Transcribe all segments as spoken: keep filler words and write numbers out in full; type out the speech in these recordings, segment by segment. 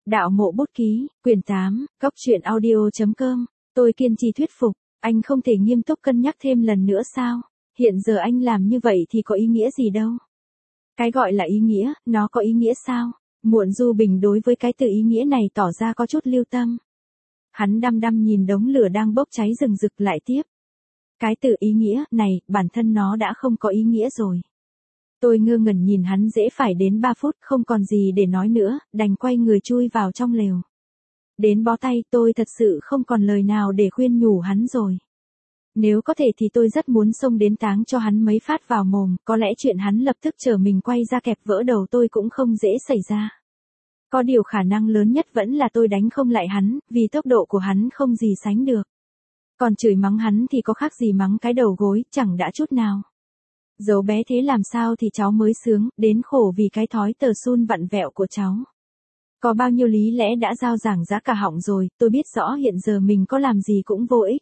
Đạo mộ bút ký, quyển tám, góc truyện audio chấm com, tôi kiên trì thuyết phục, anh không thể nghiêm túc cân nhắc thêm lần nữa sao? Hiện giờ anh làm như vậy thì có ý nghĩa gì đâu? Cái gọi là ý nghĩa, nó có ý nghĩa sao? Muộn Du Bình đối với cái từ ý nghĩa này tỏ ra có chút lưu tâm. Hắn đăm đăm nhìn đống lửa đang bốc cháy rừng rực lại tiếp. Cái từ ý nghĩa này, bản thân nó đã không có ý nghĩa rồi. Tôi ngơ ngẩn nhìn hắn dễ phải đến ba phút không còn gì để nói nữa, đành quay người chui vào trong lều. Đến bó tay tôi thật sự không còn lời nào để khuyên nhủ hắn rồi. Nếu có thể thì tôi rất muốn xông đến táng cho hắn mấy phát vào mồm, có lẽ chuyện hắn lập tức chờ mình quay ra kẹp vỡ đầu tôi cũng không dễ xảy ra. Có điều khả năng lớn nhất vẫn là tôi đánh không lại hắn, vì tốc độ của hắn không gì sánh được. Còn chửi mắng hắn thì có khác gì mắng cái đầu gối, chẳng đã chút nào. Dấu bé thế làm sao thì cháu mới sướng, đến khổ vì cái thói tờ sun vặn vẹo của cháu. Có bao nhiêu lý lẽ đã giao giảng giá cả họng rồi, tôi biết rõ hiện giờ mình có làm gì cũng vô ích.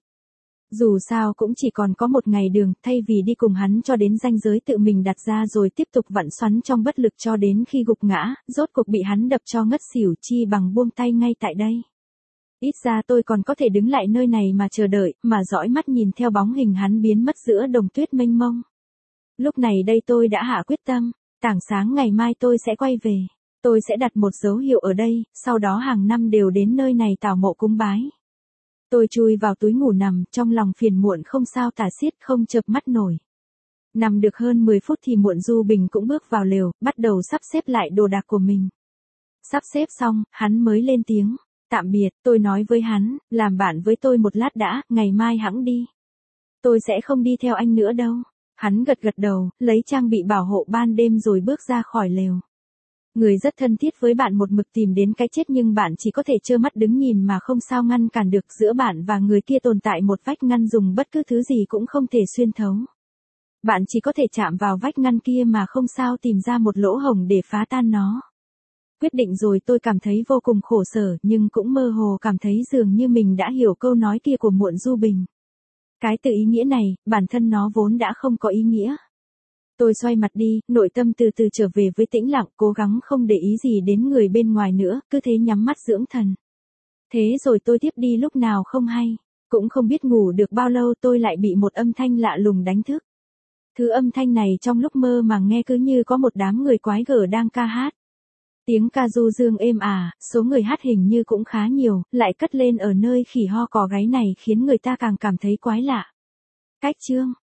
Dù sao cũng chỉ còn có một ngày đường, thay vì đi cùng hắn cho đến ranh giới tự mình đặt ra rồi tiếp tục vặn xoắn trong bất lực cho đến khi gục ngã, rốt cuộc bị hắn đập cho ngất xỉu, chi bằng buông tay ngay tại đây. Ít ra tôi còn có thể đứng lại nơi này mà chờ đợi, mà dõi mắt nhìn theo bóng hình hắn biến mất giữa đồng tuyết mênh mông. Lúc này đây tôi đã hạ quyết tâm, tảng sáng ngày mai tôi sẽ quay về. Tôi sẽ đặt một dấu hiệu ở đây, sau đó hàng năm đều đến nơi này tảo mộ cúng bái. Tôi chui vào túi ngủ nằm, trong lòng phiền muộn không sao tả xiết, không chợp mắt nổi. Nằm được hơn mười phút thì Muộn Du Bình cũng bước vào lều, bắt đầu sắp xếp lại đồ đạc của mình. Sắp xếp xong, hắn mới lên tiếng. Tạm biệt, tôi nói với hắn, làm bạn với tôi một lát đã, ngày mai hẵng đi. Tôi sẽ không đi theo anh nữa đâu. Hắn gật gật đầu, lấy trang bị bảo hộ ban đêm rồi bước ra khỏi lều. Người rất thân thiết với bạn một mực tìm đến cái chết nhưng bạn chỉ có thể trơ mắt đứng nhìn mà không sao ngăn cản được, giữa bạn và người kia tồn tại một vách ngăn dùng bất cứ thứ gì cũng không thể xuyên thấu. Bạn chỉ có thể chạm vào vách ngăn kia mà không sao tìm ra một lỗ hổng để phá tan nó. Quyết định rồi, tôi cảm thấy vô cùng khổ sở nhưng cũng mơ hồ cảm thấy dường như mình đã hiểu câu nói kia của Muộn Du Bình. Cái từ ý nghĩa này, bản thân nó vốn đã không có ý nghĩa. Tôi xoay mặt đi, nội tâm từ từ trở về với tĩnh lặng, cố gắng không để ý gì đến người bên ngoài nữa, cứ thế nhắm mắt dưỡng thần. Thế rồi tôi tiếp đi lúc nào không hay, cũng không biết ngủ được bao lâu tôi lại bị một âm thanh lạ lùng đánh thức. Thứ âm thanh này trong lúc mơ màng nghe cứ như có một đám người quái gở đang ca hát. Tiếng ca du dương êm ả, số người hát hình như cũng khá nhiều, lại cất lên ở nơi khỉ ho cò gáy này khiến người ta càng cảm thấy quái lạ. Cách chương